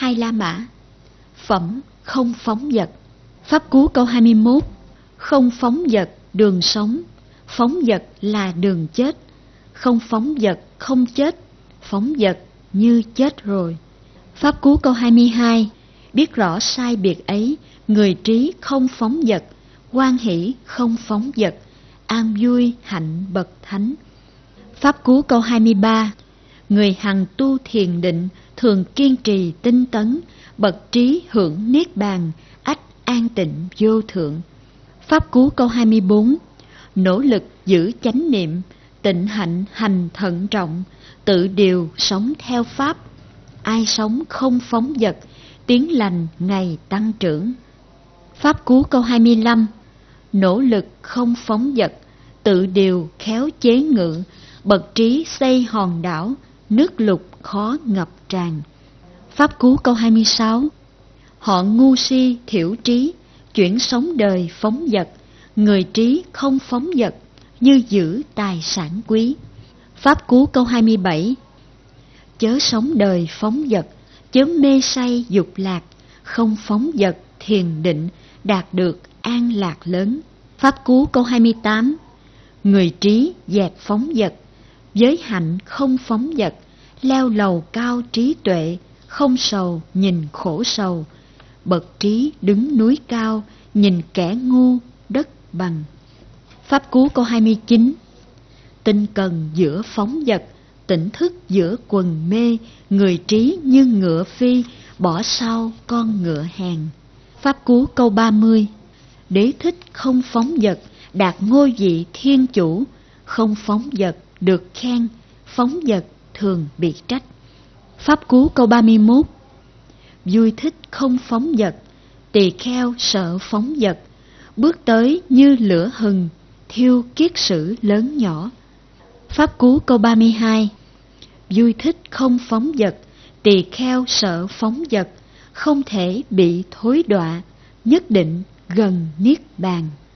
Hai La Mã. Phẩm không phóng dật. Pháp Cú câu 21. Không phóng dật đường sống, phóng dật là đường chết. Không phóng dật không chết, phóng dật như chết rồi. Pháp Cú câu 22. Biết rõ sai biệt ấy, người trí không phóng dật, hoan hỷ không phóng dật, an vui hạnh bậc thánh. Pháp Cú câu 23. Người hằng tu thiền định, thường kiên trì tinh tấn, bậc trí hưởng niết bàn, ách an tịnh vô thượng. Pháp Cú câu 24. Nỗ lực giữ chánh niệm, tịnh hạnh hành thận trọng, tự điều sống theo Pháp. Ai sống không phóng dật, tiếng lành ngày tăng trưởng. Pháp Cú câu 25. Nỗ lực không phóng dật, tự điều khéo chế ngự, bậc trí xây hòn đảo, nước lụt khó ngập tràn. Pháp Cú câu 26. Họ ngu si thiểu trí, chuyển sống đời phóng dật, người trí không phóng dật, như giữ tài sản quý. Pháp Cú câu 27. Chớ sống đời phóng dật, chớ mê say dục lạc, không phóng dật thiền định, đạt được an lạc lớn. Pháp Cú câu 28. Người trí dẹp phóng dật, giới hạnh không phóng dật, leo lầu cao trí tuệ, không sầu nhìn khổ sầu, bậc trí đứng núi cao, nhìn kẻ ngu đất bằng. Pháp Cú câu 29. Tinh cần giữa phóng dật, tỉnh thức giữa quần mê, người trí như ngựa phi, bỏ sau con ngựa hèn. Pháp Cú câu 30. Đế thích không phóng dật, đạt ngôi vị thiên chủ, không phóng dật được khen, phóng dật thường bị trách. Pháp Cú câu 31. Vui thích không phóng dật, tỳ kheo sợ phóng dật, bước tới như lửa hừng, thiêu kiết sử lớn nhỏ. Pháp Cú câu 32. Vui thích không phóng dật, tỳ kheo sợ phóng dật, không thể bị thối đọa, nhất định gần niết bàn.